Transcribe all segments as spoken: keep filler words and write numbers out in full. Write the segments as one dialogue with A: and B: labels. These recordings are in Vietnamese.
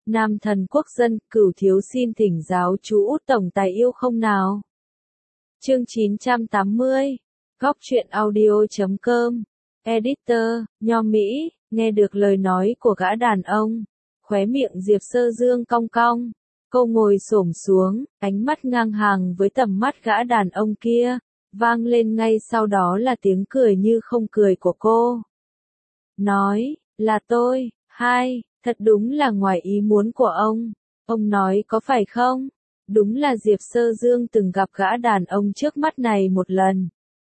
A: Nam thần quốc dân, Cửu thiếu xin thỉnh giáo chú Út tổng tài yêu không nào. Chương chín trăm tám mươi. Góc truyện audio chấm com. Editor, Nho Mỹ, nghe được lời nói của gã đàn ông. Khóe miệng Diệp Sơ Dương cong cong. Cô ngồi xổm xuống, ánh mắt ngang hàng với tầm mắt gã đàn ông kia. Vang lên ngay sau đó là tiếng cười như không cười của cô. Nói, là tôi, hai, thật đúng là ngoài ý muốn của ông. Ông nói có phải không? Đúng là Diệp Sơ Dương từng gặp gã đàn ông trước mắt này một lần.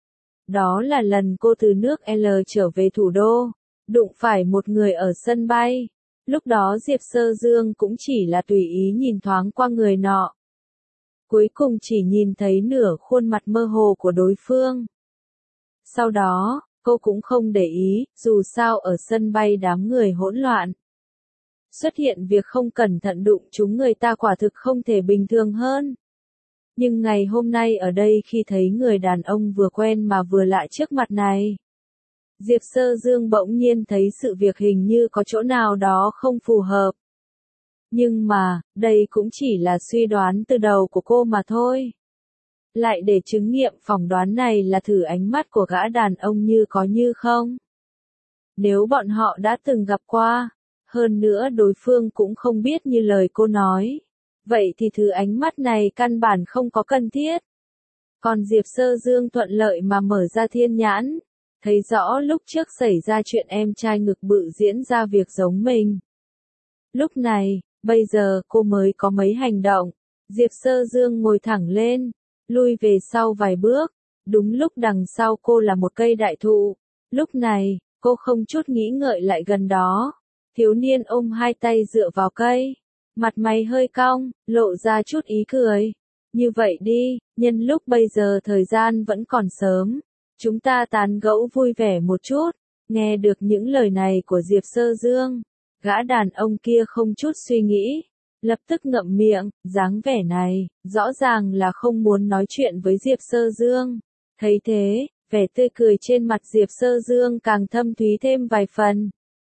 A: Đó là lần cô từ nước L trở về thủ đô, đụng phải một người ở sân bay. Lúc đó Diệp Sơ Dương cũng chỉ là tùy ý nhìn thoáng qua người nọ. Cuối cùng chỉ nhìn thấy nửa khuôn mặt mơ hồ của đối phương. Sau đó, cô cũng không để ý, dù sao ở sân bay đám người hỗn loạn. Xuất hiện việc không cẩn thận đụng chúng người ta quả thực không thể bình thường hơn. Nhưng ngày hôm nay ở đây khi thấy người đàn ông vừa quen mà vừa lạ trước mặt này, Diệp Sơ Dương bỗng nhiên thấy sự việc hình như có chỗ nào đó không phù hợp. Nhưng mà, đây cũng chỉ là suy đoán từ đầu của cô mà thôi. Lại để chứng nghiệm phỏng đoán này là thử ánh mắt của gã đàn ông như có như không. Nếu bọn họ đã từng gặp qua, hơn nữa đối phương cũng không biết như lời cô nói, vậy thì thử ánh mắt này căn bản không có cần thiết. Còn Diệp Sơ Dương thuận lợi mà mở ra thiên nhãn, thấy rõ lúc trước xảy ra chuyện em trai ngực bự diễn ra việc giống mình. Lúc này, bây giờ cô mới có mấy hành động. Diệp Sơ Dương ngồi thẳng lên, lui về sau vài bước. Đúng lúc đằng sau cô là một cây đại thụ. Lúc này, cô không chút nghĩ ngợi lại gần đó. Thiếu niên ôm hai tay dựa vào cây, mặt mày hơi cong, lộ ra chút ý cười. Như vậy đi, nhân lúc bây giờ thời gian vẫn còn sớm, chúng ta tán gẫu vui vẻ một chút. Nghe được những lời này của Diệp Sơ Dương, gã đàn ông kia không chút suy nghĩ, lập tức ngậm miệng. Dáng vẻ này, rõ ràng là không muốn nói chuyện với Diệp Sơ Dương. Thấy thế, vẻ tươi cười trên mặt Diệp Sơ Dương càng thâm thúy thêm vài phần.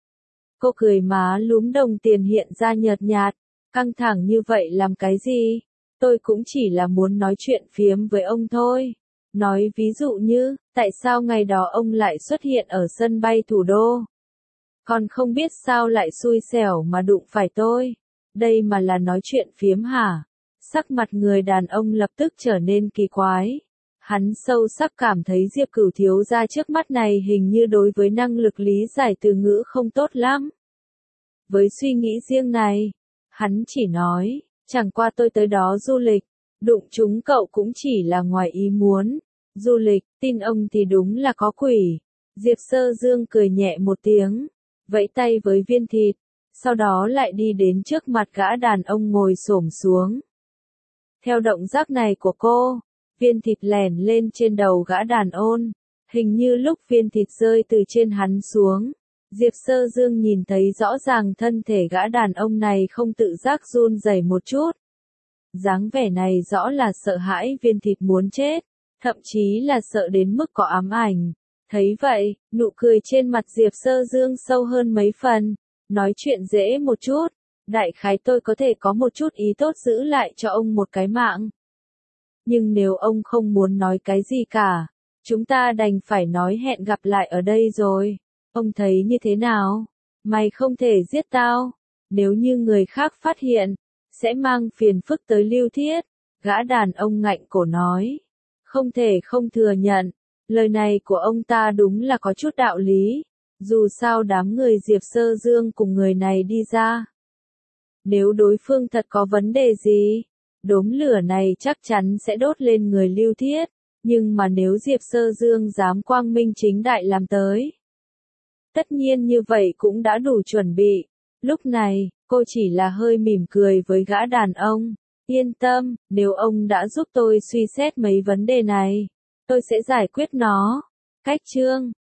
A: Cô cười má lúm đồng tiền hiện ra nhợt nhạt, căng thẳng như vậy làm cái gì? Tôi cũng chỉ là muốn nói chuyện phiếm với ông thôi. Nói ví dụ như, tại sao ngày đó ông lại xuất hiện ở sân bay thủ đô? Còn không biết sao lại xui xẻo mà đụng phải tôi. Đây mà là nói chuyện phiếm hả? Sắc mặt người đàn ông lập tức trở nên kỳ quái. Hắn sâu sắc cảm thấy Diệp Cửu thiếu gia trước mắt này hình như đối với năng lực lý giải từ ngữ không tốt lắm. Với suy nghĩ riêng này, hắn chỉ nói, chẳng qua tôi tới đó du lịch, đụng chúng cậu cũng chỉ là ngoài ý muốn. Du lịch, tin ông thì đúng là có quỷ. Diệp Sơ Dương cười nhẹ một tiếng, vẫy tay với viên thịt, sau đó lại đi đến trước mặt gã đàn ông ngồi xổm xuống. Theo động tác này của cô, viên thịt lèn lên trên đầu gã đàn ông, hình như lúc viên thịt rơi từ trên hắn xuống, Diệp Sơ Dương nhìn thấy rõ ràng thân thể gã đàn ông này không tự giác run rẩy một chút. Dáng vẻ này rõ là sợ hãi viên thịt muốn chết, thậm chí là sợ đến mức có ám ảnh. Thấy vậy, nụ cười trên mặt Diệp Sơ Dương sâu hơn mấy phần. Nói chuyện dễ một chút, đại khái tôi có thể có một chút ý tốt giữ lại cho ông một cái mạng. Nhưng nếu ông không muốn nói cái gì cả, chúng ta đành phải nói hẹn gặp lại ở đây rồi. Ông thấy như thế nào? Mày không thể giết tao. Nếu như người khác phát hiện, sẽ mang phiền phức tới Lưu Thiết. Gã đàn ông ngạnh cổ nói. Không thể không thừa nhận. Lời này của ông ta đúng là có chút đạo lý. Dù sao đám người Diệp Sơ Dương cùng người này đi ra. Nếu đối phương thật có vấn đề gì, đốm lửa này chắc chắn sẽ đốt lên người Lưu Thiết. Nhưng mà nếu Diệp Sơ Dương dám quang minh chính đại làm tới, tất nhiên như vậy cũng đã đủ chuẩn bị. Lúc này, cô chỉ là hơi mỉm cười với gã đàn ông. Yên tâm, nếu ông đã giúp tôi suy xét mấy vấn đề này, tôi sẽ giải quyết nó. Cách chương